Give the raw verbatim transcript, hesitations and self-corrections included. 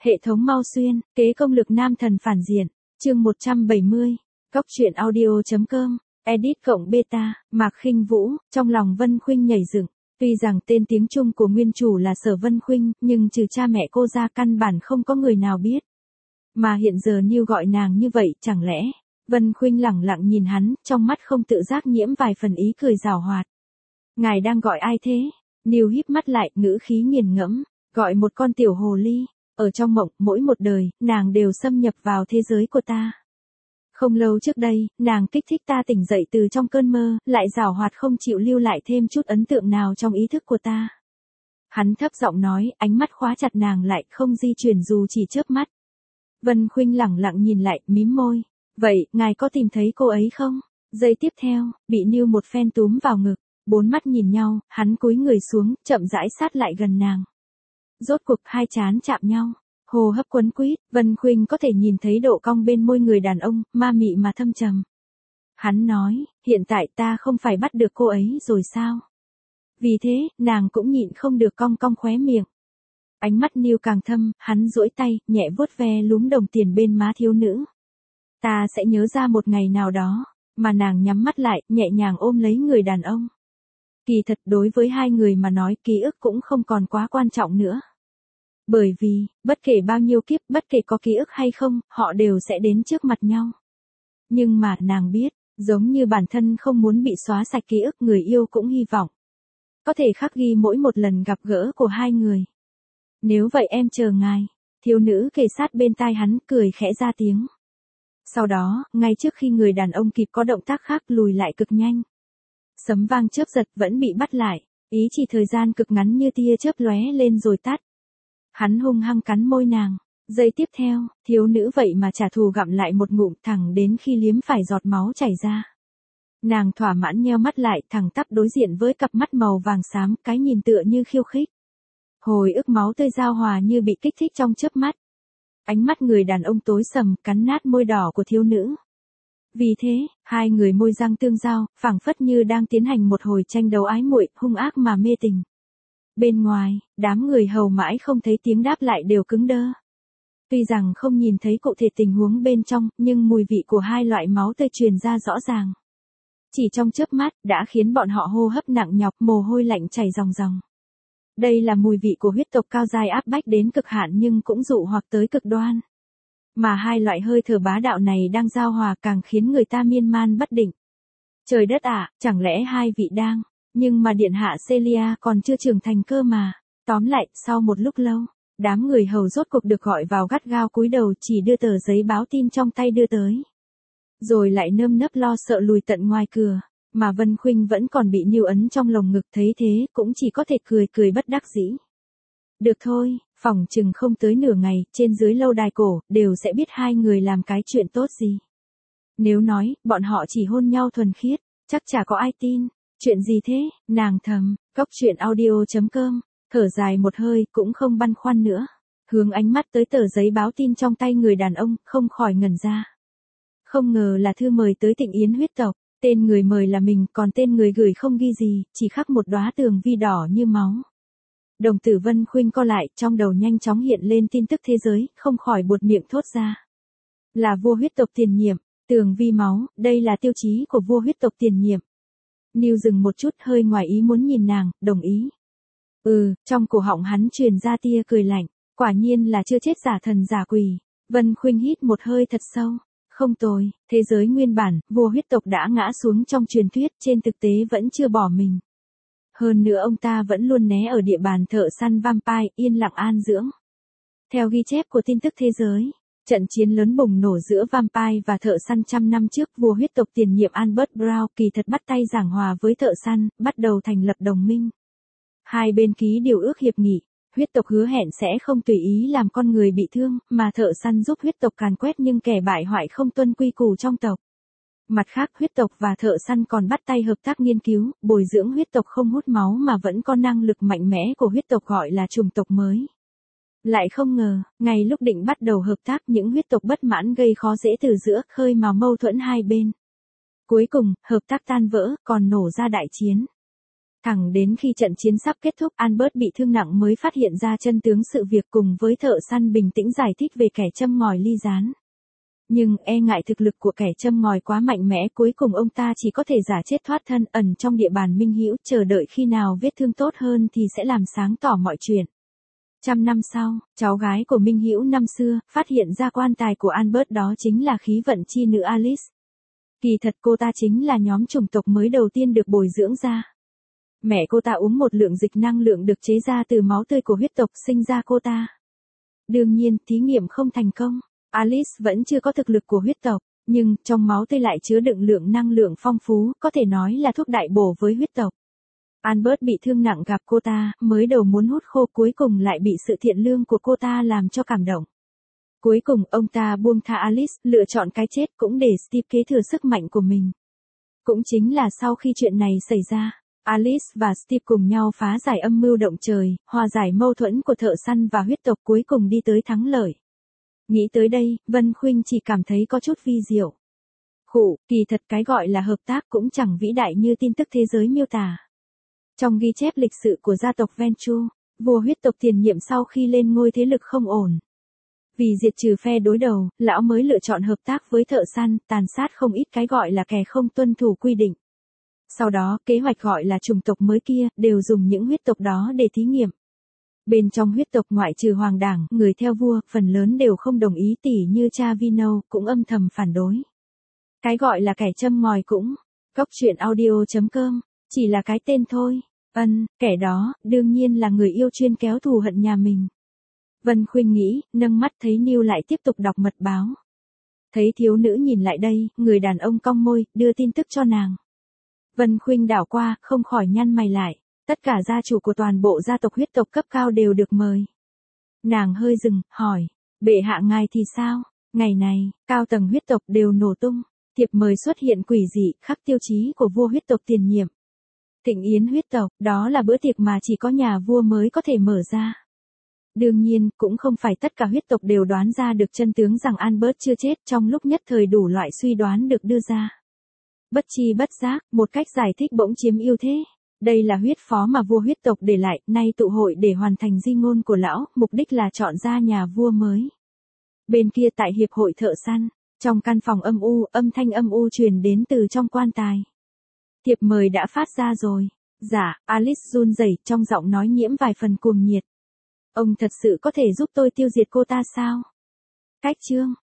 Hệ thống Mau Xuyên, kế công lực nam thần phản diện, chương một trăm bảy mươi, Cóc truyện audio.com, edit cộng beta, Mạc Khinh Vũ, trong lòng Vân Khuynh nhảy dựng. Tuy rằng tên tiếng Trung của nguyên chủ là Sở Vân Khuynh, nhưng trừ cha mẹ cô ra căn bản không có người nào biết. Mà hiện giờ Niu gọi nàng như vậy, chẳng lẽ? Vân Khuynh lẳng lặng nhìn hắn, trong mắt không tự giác nhiễm vài phần ý cười giảo hoạt. Ngài đang gọi ai thế? Niu híp mắt lại, ngữ khí nghiền ngẫm, gọi một con tiểu hồ ly. Ở trong mộng, mỗi một đời, nàng đều xâm nhập vào thế giới của ta. Không lâu trước đây, nàng kích thích ta tỉnh dậy từ trong cơn mơ, lại giảo hoạt không chịu lưu lại thêm chút ấn tượng nào trong ý thức của ta. Hắn thấp giọng nói, ánh mắt khóa chặt nàng lại, không di chuyển dù chỉ chớp mắt. Vân Khuynh lẳng lặng nhìn lại, mím môi. Vậy, ngài có tìm thấy cô ấy không? Giây tiếp theo, bị Niu một phen túm vào ngực, bốn mắt nhìn nhau, hắn cúi người xuống, chậm rãi sát lại gần nàng. Rốt cuộc hai trán chạm nhau, hô hấp quấn quýt, Vân Khuynh có thể nhìn thấy độ cong bên môi người đàn ông, ma mị mà thâm trầm. Hắn nói, hiện tại ta không phải bắt được cô ấy rồi sao? Vì thế, nàng cũng nhịn không được cong cong khóe miệng. Ánh mắt Niu càng thâm, hắn duỗi tay, nhẹ vuốt ve lúm đồng tiền bên má thiếu nữ. Ta sẽ nhớ ra một ngày nào đó, mà nàng nhắm mắt lại, nhẹ nhàng ôm lấy người đàn ông. Kỳ thật đối với hai người mà nói ký ức cũng không còn quá quan trọng nữa. Bởi vì, bất kể bao nhiêu kiếp, bất kể có ký ức hay không, họ đều sẽ đến trước mặt nhau. Nhưng mà, nàng biết, giống như bản thân không muốn bị xóa sạch ký ức, người yêu cũng hy vọng có thể khắc ghi mỗi một lần gặp gỡ của hai người. Nếu vậy em chờ ngài, thiếu nữ kề sát bên tai hắn, cười khẽ ra tiếng. Sau đó, ngay trước khi người đàn ông kịp có động tác khác lùi lại cực nhanh. Sấm vang chớp giật vẫn bị bắt lại, ý chỉ thời gian cực ngắn như tia chớp lóe lên rồi tắt. Hắn hung hăng cắn môi nàng, giây tiếp theo, thiếu nữ vậy mà trả thù gặm lại một ngụm thẳng đến khi liếm phải giọt máu chảy ra. Nàng thỏa mãn nheo mắt lại, thẳng tắp đối diện với cặp mắt màu vàng xám, cái nhìn tựa như khiêu khích. Hồi ức máu tươi giao hòa như bị kích thích trong chớp mắt. Ánh mắt người đàn ông tối sầm, cắn nát môi đỏ của thiếu nữ. Vì thế, hai người môi răng tương giao, phảng phất như đang tiến hành một hồi tranh đấu ái muội, hung ác mà mê tình. Bên ngoài, đám người hầu mãi không thấy tiếng đáp lại đều cứng đơ. Tuy rằng không nhìn thấy cụ thể tình huống bên trong, nhưng mùi vị của hai loại máu tươi truyền ra rõ ràng. Chỉ trong chớp mắt, đã khiến bọn họ hô hấp nặng nhọc, mồ hôi lạnh chảy ròng ròng. Đây là mùi vị của huyết tộc cao giai áp bách đến cực hạn nhưng cũng dụ hoặc tới cực đoan. Mà hai loại hơi thở bá đạo này đang giao hòa càng khiến người ta miên man bất định. Trời đất ạ, à, chẳng lẽ hai vị đang, nhưng mà điện hạ Celia còn chưa trưởng thành cơ mà. Tóm lại, sau một lúc lâu, đám người hầu rốt cuộc được gọi vào gắt gao cúi đầu chỉ đưa tờ giấy báo tin trong tay đưa tới. Rồi lại nơm nớp lo sợ lùi tận ngoài cửa. Mà Vân Khuynh vẫn còn bị Niu ấn trong lồng ngực, thấy thế, cũng chỉ có thể cười cười bất đắc dĩ. Được thôi, phỏng chừng không tới nửa ngày, trên dưới lâu đài cổ, đều sẽ biết hai người làm cái chuyện tốt gì. Nếu nói, bọn họ chỉ hôn nhau thuần khiết, chắc chả có ai tin. Chuyện gì thế, nàng thầm, Cóc truyện audio.com, thở dài một hơi, cũng không băn khoăn nữa. Hướng ánh mắt tới tờ giấy báo tin trong tay người đàn ông, không khỏi ngẩn ra. Không ngờ là thư mời tới Tịnh Yến huyết tộc. Tên người mời là mình, còn tên người gửi không ghi gì, chỉ khắc một đóa tường vi đỏ như máu. Đồng tử Vân Khuynh co lại, trong đầu nhanh chóng hiện lên tin tức thế giới, không khỏi buột miệng thốt ra. Là vua huyết tộc tiền nhiệm, tường vi máu, đây là tiêu chí của vua huyết tộc tiền nhiệm. Niu dừng một chút, hơi ngoài ý muốn nhìn nàng, đồng ý. Ừ, trong cổ họng hắn truyền ra tia cười lạnh, quả nhiên là chưa chết giả thần giả quỷ. Vân Khuynh hít một hơi thật sâu. Không tồi, thế giới nguyên bản, vua huyết tộc đã ngã xuống trong truyền thuyết, trên thực tế vẫn chưa bỏ mình. Hơn nữa ông ta vẫn luôn né ở địa bàn thợ săn vampire, yên lặng an dưỡng. Theo ghi chép của tin tức thế giới, trận chiến lớn bùng nổ giữa vampire và thợ săn trăm năm trước, vua huyết tộc tiền nhiệm Albert Brown kỳ thật bắt tay giảng hòa với thợ săn, bắt đầu thành lập đồng minh. Hai bên ký điều ước hiệp nghị. Huyết tộc hứa hẹn sẽ không tùy ý làm con người bị thương, mà thợ săn giúp huyết tộc càn quét nhưng kẻ bại hoại không tuân quy củ trong tộc. Mặt khác, huyết tộc và thợ săn còn bắt tay hợp tác nghiên cứu, bồi dưỡng huyết tộc không hút máu mà vẫn có năng lực mạnh mẽ của huyết tộc gọi là chủng tộc mới. Lại không ngờ, ngay lúc định bắt đầu hợp tác, những huyết tộc bất mãn gây khó dễ từ giữa, khơi mào mâu thuẫn hai bên. Cuối cùng, hợp tác tan vỡ, còn nổ ra đại chiến. Thẳng đến khi trận chiến sắp kết thúc, Albert bị thương nặng mới phát hiện ra chân tướng sự việc, cùng với thợ săn bình tĩnh giải thích về kẻ châm ngòi ly gián. Nhưng e ngại thực lực của kẻ châm ngòi quá mạnh mẽ, cuối cùng ông ta chỉ có thể giả chết thoát thân, ẩn trong địa bàn Minh Hữu, chờ đợi khi nào vết thương tốt hơn thì sẽ làm sáng tỏ mọi chuyện. Trăm năm sau, cháu gái của Minh Hữu năm xưa phát hiện ra quan tài của Albert đó chính là khí vận chi nữ Alice. Kỳ thật cô ta chính là nhóm chủng tộc mới đầu tiên được bồi dưỡng ra. Mẹ cô ta uống một lượng dịch năng lượng được chế ra từ máu tươi của huyết tộc sinh ra cô ta. Đương nhiên, thí nghiệm không thành công. Alice vẫn chưa có thực lực của huyết tộc, nhưng trong máu tươi lại chứa đựng lượng năng lượng phong phú, có thể nói là thuốc đại bổ với huyết tộc. Albert bị thương nặng gặp cô ta, mới đầu muốn hút khô, cuối cùng lại bị sự thiện lương của cô ta làm cho cảm động. Cuối cùng ông ta buông tha Alice, lựa chọn cái chết cũng để Steve kế thừa sức mạnh của mình. Cũng chính là sau khi chuyện này xảy ra, Alice và Steve cùng nhau phá giải âm mưu động trời, hòa giải mâu thuẫn của thợ săn và huyết tộc, cuối cùng đi tới thắng lợi. Nghĩ tới đây, Vân Khuynh chỉ cảm thấy có chút vi diệu. Khụ, kỳ thật cái gọi là hợp tác cũng chẳng vĩ đại như tin tức thế giới miêu tả. Trong ghi chép lịch sử của gia tộc Ventrue, vua huyết tộc tiền nhiệm sau khi lên ngôi thế lực không ổn. Vì diệt trừ phe đối đầu, lão mới lựa chọn hợp tác với thợ săn, tàn sát không ít cái gọi là kẻ không tuân thủ quy định. Sau đó, kế hoạch gọi là chủng tộc mới kia, đều dùng những huyết tộc đó để thí nghiệm. Bên trong huyết tộc ngoại trừ hoàng đảng, người theo vua, phần lớn đều không đồng ý, tỉ như cha Vino, cũng âm thầm phản đối. Cái gọi là kẻ châm ngòi cũng, góc truyện audio chấm com, chỉ là cái tên thôi. Ân, kẻ đó, đương nhiên là người yêu chuyên kéo thù hận nhà mình. Vân Khuynh nghĩ, nâng mắt thấy Neil lại tiếp tục đọc mật báo. Thấy thiếu nữ nhìn lại đây, người đàn ông cong môi, đưa tin tức cho nàng. Vân Khuynh đảo qua, không khỏi nhăn mày lại. Tất cả gia chủ của toàn bộ gia tộc huyết tộc cấp cao đều được mời. Nàng hơi dừng, hỏi, bệ hạ ngài thì sao? Ngày này, cao tầng huyết tộc đều nổ tung. Thiệp mời xuất hiện quỷ dị, khắc tiêu chí của vua huyết tộc tiền nhiệm. Thịnh yến huyết tộc, đó là bữa tiệc mà chỉ có nhà vua mới có thể mở ra. Đương nhiên, cũng không phải tất cả huyết tộc đều đoán ra được chân tướng rằng Albert chưa chết, trong lúc nhất thời đủ loại suy đoán được đưa ra. Bất chi bất giác, một cách giải thích bỗng chiếm ưu thế. Đây là huyết phó mà vua huyết tộc để lại, nay tụ hội để hoàn thành di ngôn của lão, mục đích là chọn ra nhà vua mới. Bên kia tại hiệp hội thợ săn, trong căn phòng âm u, âm thanh âm u truyền đến từ trong quan tài. Thiệp mời đã phát ra rồi. Dạ, Alice run rẩy, trong giọng nói nhiễm vài phần cuồng nhiệt. Ông thật sự có thể giúp tôi tiêu diệt cô ta sao? Cách chương,